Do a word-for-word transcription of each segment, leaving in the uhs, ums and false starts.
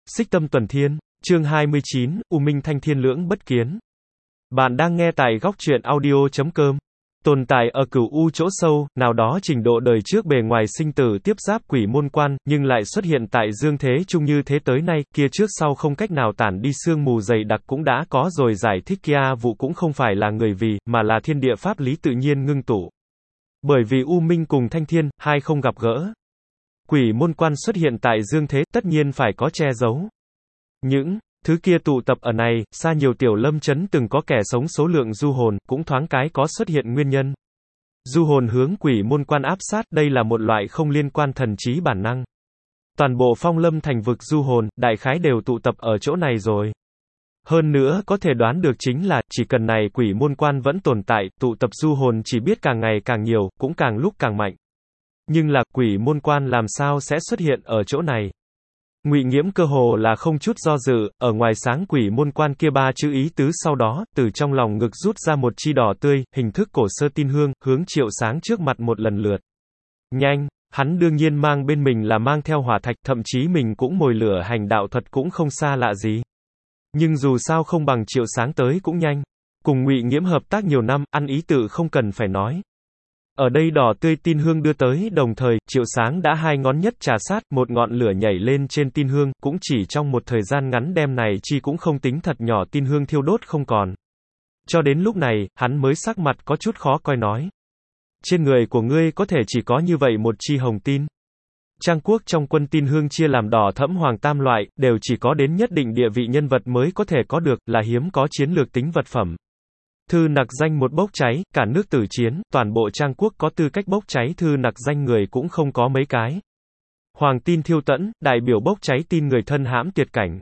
Xích Tâm Tuần Thiên, chương hai mươi chín, U Minh Thanh Thiên Lưỡng Bất Kiến. Bạn đang nghe tại góc truyện audio chấm com. Tồn tại ở cửu u chỗ sâu, nào đó trình độ đời trước bề ngoài sinh tử tiếp giáp quỷ môn quan, nhưng lại xuất hiện tại dương thế chung như thế tới nay, kia trước sau không cách nào tản đi sương mù dày đặc cũng đã có rồi giải thích kia vụ cũng không phải là người vì, mà là thiên địa pháp lý tự nhiên ngưng tụ. Bởi vì U Minh cùng Thanh Thiên, hai không gặp gỡ. Quỷ môn quan xuất hiện tại dương thế, tất nhiên phải có che giấu. Những thứ kia tụ tập ở này, xa nhiều tiểu lâm chấn từng có kẻ sống số lượng du hồn, cũng thoáng cái có xuất hiện nguyên nhân. Du hồn hướng quỷ môn quan áp sát, đây là một loại không liên quan thần trí bản năng. Toàn bộ phong lâm thành vực du hồn, đại khái đều tụ tập ở chỗ này rồi. Hơn nữa, có thể đoán được chính là, chỉ cần này quỷ môn quan vẫn tồn tại, tụ tập du hồn chỉ biết càng ngày càng nhiều, cũng càng lúc càng mạnh. Nhưng là, quỷ môn quan làm sao sẽ xuất hiện ở chỗ này? Ngụy Nghiễm cơ hồ là không chút do dự, ở ngoài sáng quỷ môn quan kia ba chữ ý tứ sau đó, từ trong lòng ngực rút ra một chi đỏ tươi, hình thức cổ sơ tin hương, hướng Triệu Sáng trước mặt một lần lượt. Nhanh, hắn đương nhiên mang bên mình là mang theo hỏa thạch, thậm chí mình cũng mồi lửa hành đạo thuật cũng không xa lạ gì. Nhưng dù sao không bằng Triệu Sáng tới cũng nhanh. Cùng Ngụy Nghiễm hợp tác nhiều năm, ăn ý tự không cần phải nói. Ở đây đỏ tươi tin hương đưa tới, đồng thời, Triệu Sáng đã hai ngón nhất trà sát, một ngọn lửa nhảy lên trên tin hương, cũng chỉ trong một thời gian ngắn đem này chi cũng không tính thật nhỏ tin hương thiêu đốt không còn. Cho đến lúc này, hắn mới sắc mặt có chút khó coi nói. Trên người của ngươi có thể chỉ có như vậy một chi hồng tin. Trang quốc trong quân tin hương chia làm đỏ thẫm hoàng tam loại, đều chỉ có đến nhất định địa vị nhân vật mới có thể có được, là hiếm có chiến lược tính vật phẩm. Thư nặc danh một bốc cháy, cả nước tử chiến, toàn bộ Trang quốc có tư cách bốc cháy thư nặc danh người cũng không có mấy cái. Hoàng tin thiêu tẫn, đại biểu bốc cháy tin người thân hãm tuyệt cảnh.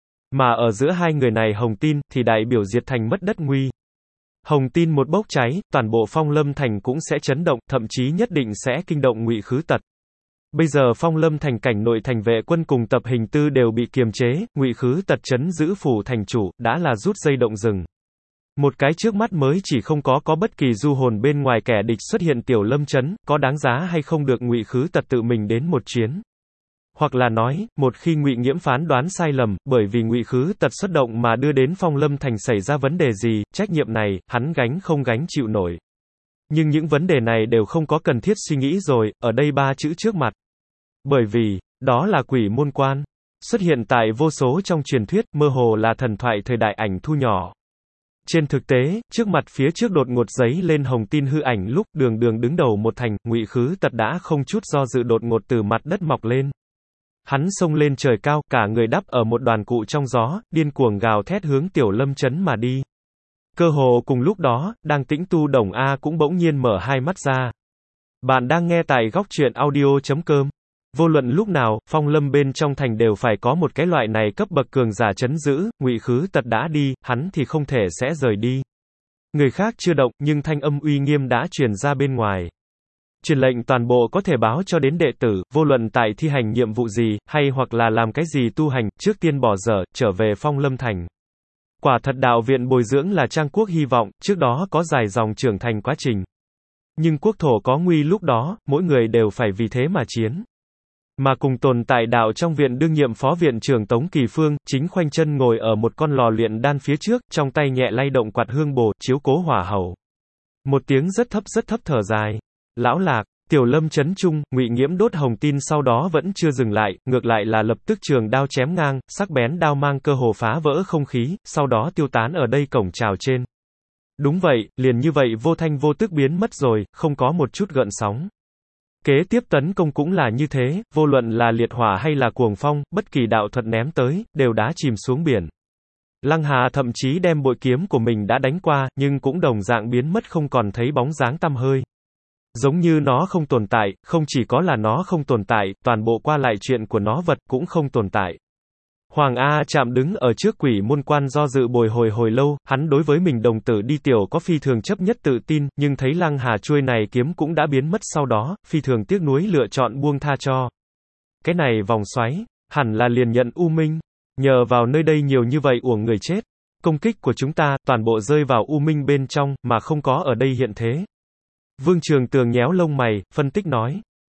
Mà ở giữa hai người này hồng tin, thì đại biểu diệt thành mất đất nguy. Hồng tin một bốc cháy, toàn bộ phong lâm thành cũng sẽ chấn động, thậm chí nhất định sẽ kinh động Ngụy Khứ Tật. Bây giờ phong lâm thành cảnh nội thành vệ quân cùng tập hình tư đều bị kiềm chế, Ngụy Khứ Tật trấn giữ phủ thành chủ, đã là rút dây động rừng. Một cái trước mắt mới chỉ không có có bất kỳ du hồn bên ngoài kẻ địch xuất hiện tiểu lâm chấn, có đáng giá hay không được Ngụy Khứ Tật tự mình đến một chuyến. Hoặc là nói, một khi Ngụy Nghiễm phán đoán sai lầm, bởi vì Ngụy Khứ Tật xuất động mà đưa đến phong lâm thành xảy ra vấn đề gì, trách nhiệm này, hắn gánh không gánh chịu nổi. Nhưng những vấn đề này đều không có cần thiết suy nghĩ rồi, ở đây ba chữ trước mặt. Bởi vì, đó là quỷ môn quan. Xuất hiện tại vô số trong truyền thuyết, mơ hồ là thần thoại thời đại ảnh thu nhỏ. Trên thực tế, trước mặt phía trước đột ngột giấy lên hồng tin hư ảnh lúc đường đường đứng đầu một thành, Ngụy Khứ Tật đã không chút do dự đột ngột từ mặt đất mọc lên. Hắn xông lên trời cao, cả người đắp ở một đoàn cụ trong gió, điên cuồng gào thét hướng tiểu lâm chấn mà đi. Cơ hồ cùng lúc đó, đang tĩnh tu Đồng A cũng bỗng nhiên mở hai mắt ra. Bạn đang nghe tại góc truyện audio chấm com. Vô luận lúc nào, phong lâm bên trong thành đều phải có một cái loại này cấp bậc cường giả trấn giữ, Ngụy Khứ Tật đã đi, hắn thì không thể sẽ rời đi. Người khác chưa động, nhưng thanh âm uy nghiêm đã truyền ra bên ngoài. Truyền lệnh toàn bộ có thể báo cho đến đệ tử, vô luận tại thi hành nhiệm vụ gì, hay hoặc là làm cái gì tu hành, trước tiên bỏ dở, trở về phong lâm thành. Quả thật đạo viện bồi dưỡng là Trang quốc hy vọng, trước đó có dài dòng trưởng thành quá trình. Nhưng quốc thổ có nguy lúc đó, mỗi người đều phải vì thế mà chiến. Mà cùng tồn tại đạo trong viện đương nhiệm phó viện trưởng Tống Kỳ Phương, chính khoanh chân ngồi ở một con lò luyện đan phía trước, trong tay nhẹ lay động quạt hương bồ, chiếu cố hỏa hầu. Một tiếng rất thấp rất thấp thở dài. Lão Lạc, tiểu lâm chấn trung, Ngụy Nghiễm đốt hồng tin sau đó vẫn chưa dừng lại, ngược lại là lập tức trường đao chém ngang, sắc bén đao mang cơ hồ phá vỡ không khí, sau đó tiêu tán ở đây cổng chào trên. Đúng vậy, liền như vậy vô thanh vô tức biến mất rồi, không có một chút gợn sóng. Kế tiếp tấn công cũng là như thế, vô luận là liệt hỏa hay là cuồng phong, bất kỳ đạo thuật ném tới, đều đã chìm xuống biển. Lăng Hà thậm chí đem bội kiếm của mình đã đánh qua, nhưng cũng đồng dạng biến mất không còn thấy bóng dáng tăm hơi. Giống như nó không tồn tại, không chỉ có là nó không tồn tại, toàn bộ qua lại chuyện của nó vật cũng không tồn tại. Hoàng A Trạm đứng ở trước quỷ môn quan do dự bồi hồi hồi lâu, hắn đối với mình đồng tử đi tiểu có phi thường chấp nhất tự tin, nhưng thấy Lăng Hà chuôi này kiếm cũng đã biến mất sau đó, phi thường tiếc nuối lựa chọn buông tha cho. Cái này vòng xoáy, hẳn là liền nhận U Minh. Nhờ vào nơi đây nhiều như vậy uổng người chết. Công kích của chúng ta, toàn bộ rơi vào U Minh bên trong, mà không có ở đây hiện thế. Vương Trường Tường nhéo lông mày, phân tích nói.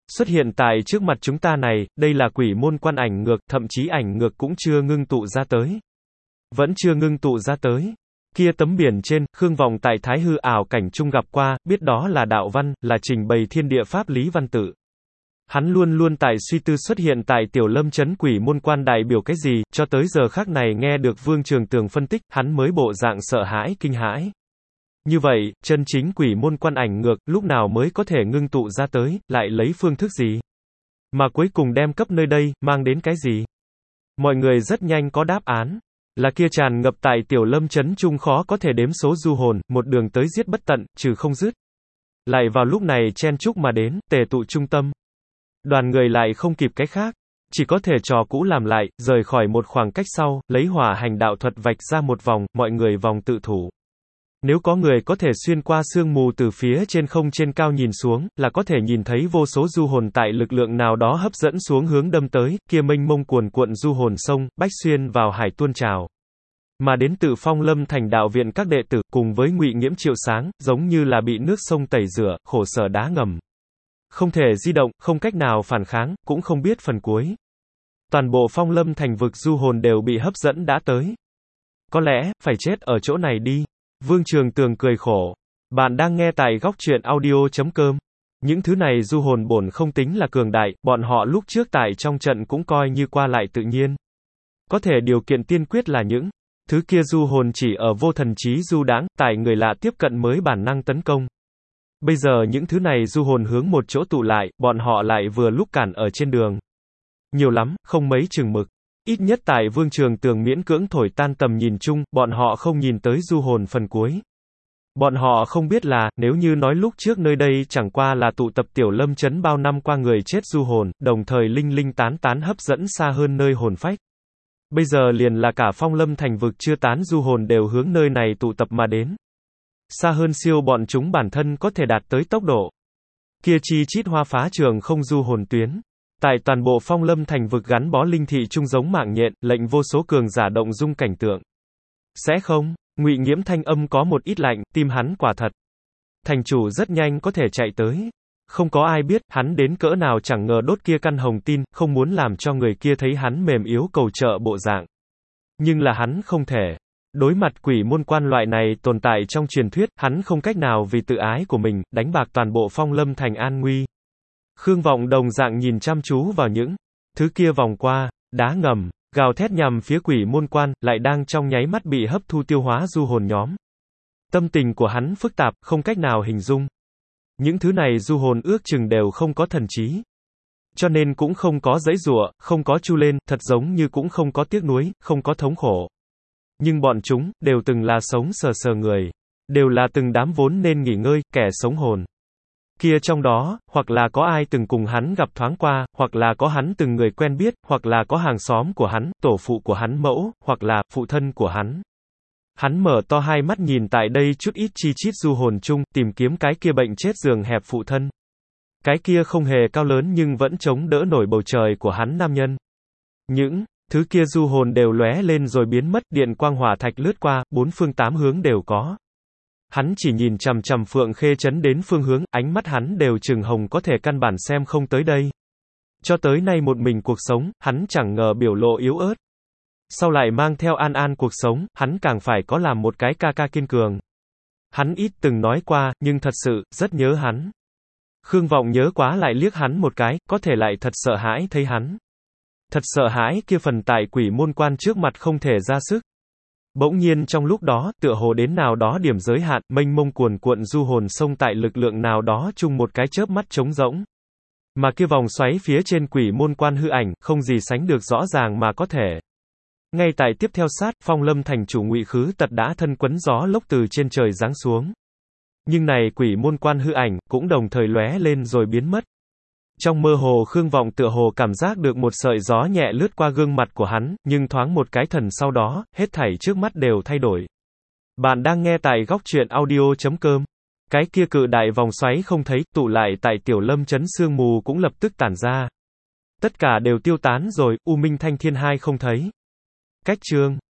Xuất hiện tại trước mặt chúng ta này, đây là quỷ môn quan ảnh ngược, thậm chí ảnh ngược cũng chưa ngưng tụ ra tới. Vẫn chưa ngưng tụ ra tới. Kia tấm biển trên, Khương Vọng tại Thái Hư ảo cảnh trung gặp qua, biết đó là đạo văn, là trình bày thiên địa pháp lý văn tự. Hắn luôn luôn tại suy tư xuất hiện tại Tiểu Lâm trấn quỷ môn quan đại biểu cái gì, cho tới giờ khắc này nghe được Vương Trường Tường phân tích, hắn mới bộ dạng sợ hãi kinh hãi. Như vậy, chân chính quỷ môn quan ảnh ngược, lúc nào mới có thể ngưng tụ ra tới, lại lấy phương thức gì? Mà cuối cùng đem cấp nơi đây, mang đến cái gì? Mọi người rất nhanh có đáp án. Là kia tràn ngập tại Tiểu Lâm trấn trung khó có thể đếm số du hồn, một đường tới giết bất tận, trừ không dứt. Lại vào lúc này chen chúc mà đến, tề tụ trung tâm. Đoàn người lại không kịp cái khác, chỉ có thể trò cũ làm lại, rời khỏi một khoảng cách sau, lấy hỏa hành đạo thuật vạch ra một vòng, mọi người vòng tự thủ. Nếu có người có thể xuyên qua sương mù từ phía trên không trên cao nhìn xuống, là có thể nhìn thấy vô số du hồn tại lực lượng nào đó hấp dẫn xuống hướng đâm tới, kia mênh mông cuồn cuộn du hồn sông, bách xuyên vào hải tuôn trào. Mà đến từ Phong Lâm thành đạo viện các đệ tử, cùng với Ngụy Nghiễm Triệu Sáng, giống như là bị nước sông tẩy rửa, khổ sở đá ngầm. Không thể di động, không cách nào phản kháng, cũng không biết phần cuối. Toàn bộ Phong Lâm thành vực du hồn đều bị hấp dẫn đã tới. Có lẽ, phải chết ở chỗ này đi. Vương Trường Tường cười khổ. Bạn đang nghe tại góc truyện audio chấm com. Những thứ này du hồn bổn không tính là cường đại, bọn họ lúc trước tại trong trận cũng coi như qua lại tự nhiên. Có thể điều kiện tiên quyết là những thứ kia du hồn chỉ ở vô thần trí du đãng, tại người lạ tiếp cận mới bản năng tấn công. Bây giờ những thứ này du hồn hướng một chỗ tụ lại, bọn họ lại vừa lúc cản ở trên đường. Nhiều lắm, không mấy chừng mực. Ít nhất tại Vương Trường Tường miễn cưỡng thổi tan tầm nhìn chung, bọn họ không nhìn tới du hồn phần cuối. Bọn họ không biết là, nếu như nói lúc trước nơi đây chẳng qua là tụ tập Tiểu Lâm trấn bao năm qua người chết du hồn, đồng thời linh linh tán tán hấp dẫn xa hơn nơi hồn phách. Bây giờ liền là cả Phong Lâm thành vực chưa tán du hồn đều hướng nơi này tụ tập mà đến. Xa hơn siêu bọn chúng bản thân có thể đạt tới tốc độ. Kia chi chít hoa phá trường không du hồn tuyến. Tại toàn bộ Phong Lâm thành vực gắn bó linh thị trung giống mạng nhện, lệnh vô số cường giả động dung cảnh tượng. Sẽ không? Ngụy Nghiễm thanh âm có một ít lạnh, tim hắn quả thật. Thành chủ rất nhanh có thể chạy tới. Không có ai biết, hắn đến cỡ nào chẳng ngờ đốt kia căn hồng tin, không muốn làm cho người kia thấy hắn mềm yếu cầu trợ bộ dạng. Nhưng là hắn không thể. Đối mặt quỷ môn quan loại này tồn tại trong truyền thuyết, hắn không cách nào vì tự ái của mình, đánh bạc toàn bộ Phong Lâm thành an nguy. Khương Vọng đồng dạng nhìn chăm chú vào những thứ kia vòng qua, đá ngầm, gào thét nhằm phía quỷ môn quan, lại đang trong nháy mắt bị hấp thu tiêu hóa du hồn nhóm. Tâm tình của hắn phức tạp, không cách nào hình dung. Những thứ này du hồn ước chừng đều không có thần trí. Cho nên cũng không có giãy giụa, không có chu lên, thật giống như cũng không có tiếc nuối, không có thống khổ. Nhưng bọn chúng, đều từng là sống sờ sờ người. Đều là từng đám vốn nên nghỉ ngơi, kẻ sống hồn. Kia trong đó, hoặc là có ai từng cùng hắn gặp thoáng qua, hoặc là có hắn từng người quen biết, hoặc là có hàng xóm của hắn, tổ phụ của hắn mẫu, hoặc là phụ thân của hắn. Hắn mở to hai mắt nhìn tại đây chút ít chi chít du hồn chung, tìm kiếm cái kia bệnh chết giường hẹp phụ thân. Cái kia không hề cao lớn nhưng vẫn chống đỡ nổi bầu trời của hắn nam nhân. Những thứ kia du hồn đều lóe lên rồi biến mất, điện quang hỏa thạch lướt qua, bốn phương tám hướng đều có. Hắn chỉ nhìn chằm chằm Phượng Khê Trấn đến phương hướng, ánh mắt hắn đều trừng hồng có thể căn bản xem không tới đây. Cho tới nay một mình cuộc sống, hắn chẳng ngờ biểu lộ yếu ớt. Sau lại mang theo an an cuộc sống, hắn càng phải có làm một cái ca ca kiên cường. Hắn ít từng nói qua, nhưng thật sự, rất nhớ hắn. Khương Vọng nhớ quá lại liếc hắn một cái, có thể lại thật sợ hãi thấy hắn. Thật sợ hãi kia phần tại quỷ môn quan trước mặt không thể ra sức. Bỗng nhiên trong lúc đó, tựa hồ đến nào đó điểm giới hạn, mênh mông cuồn cuộn du hồn sông tại lực lượng nào đó chung một cái chớp mắt trống rỗng. Mà kia vòng xoáy phía trên quỷ môn quan hư ảnh, không gì sánh được rõ ràng mà có thể. Ngay tại tiếp theo sát, Phong Lâm thành chủ Ngụy Khứ Tật đã thân quấn gió lốc từ trên trời giáng xuống. Nhưng này quỷ môn quan hư ảnh, cũng đồng thời lóe lên rồi biến mất. Trong mơ hồ Khương Vọng tựa hồ cảm giác được một sợi gió nhẹ lướt qua gương mặt của hắn, nhưng thoáng một cái thần sau đó, hết thảy trước mắt đều thay đổi. Bạn đang nghe tại góc truyện audio chấm com. Cái kia cự đại vòng xoáy không thấy, tụ lại tại Tiểu Lâm trấn sương mù cũng lập tức tản ra. Tất cả đều tiêu tán rồi, U Minh Thanh Thiên hai không thấy. Cách chương